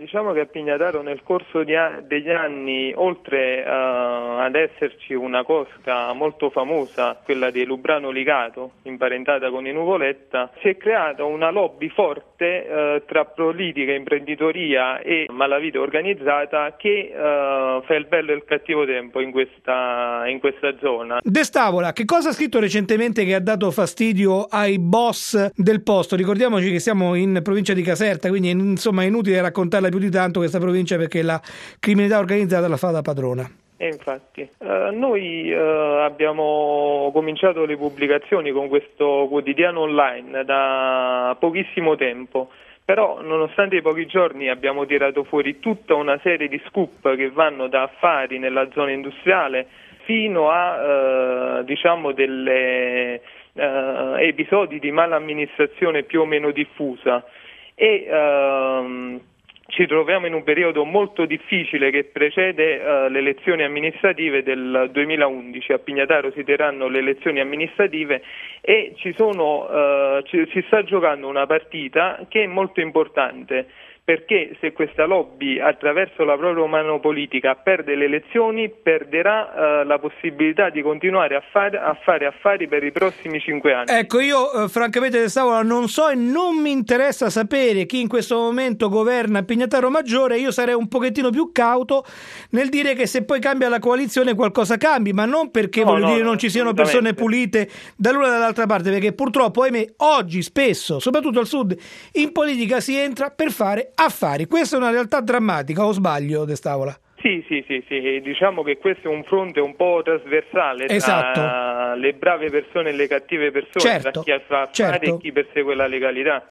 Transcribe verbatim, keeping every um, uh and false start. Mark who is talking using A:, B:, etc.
A: diciamo che a Pignataro nel corso di a- degli anni, oltre uh, ad esserci una cosca molto famosa, quella di Lubrano Ligato, imparentata con i Nuvoletta, si è creata una lobby forte uh, tra politica, imprenditoria e malavita organizzata che uh, fa il bello e il cattivo tempo in questa, in questa zona.
B: De Stavola, che cosa ha scritto recentemente che ha dato fastidio ai boss del posto? Ricordiamoci che siamo in provincia di Caserta, quindi insomma è inutile raccontarla più di tanto questa provincia perché la criminalità organizzata la fa da padrona.
A: E infatti eh, noi eh, abbiamo cominciato le pubblicazioni con questo quotidiano online da pochissimo tempo, però nonostante i pochi giorni abbiamo tirato fuori tutta una serie di scoop che vanno da affari nella zona industriale fino a eh, diciamo delle eh, episodi di mala amministrazione più o meno diffusa e ehm, ci troviamo in un periodo molto difficile che precede uh, le elezioni amministrative del duemilaundici. A Pignataro si terranno le elezioni amministrative e ci sono, uh, ci, si sta giocando una partita che è molto importante, perché se questa lobby attraverso la propria mano politica perde le elezioni, perderà uh, la possibilità di continuare a fare, a fare affari per i prossimi cinque anni.
B: Ecco, io eh, francamente De Stavola non so e non mi interessa sapere chi in questo momento governa Pignataro Maggiore. Io sarei un pochettino più cauto nel dire che se poi cambia la coalizione qualcosa cambi, ma non perché
A: no,
B: voglio
A: no,
B: dire
A: no,
B: non ci siano persone pulite dall'una e dall'altra parte, perché purtroppo, ahimè, oggi spesso, soprattutto al sud, in politica si entra per fare affari. Questa è una realtà drammatica, o sbaglio, De Stavola?
A: Sì, sì, sì, sì, diciamo che questo è un fronte un po' trasversale tra
B: esatto.
A: le brave persone e le cattive persone,
B: certo,
A: tra chi fa affari
B: certo.
A: e chi persegue la legalità.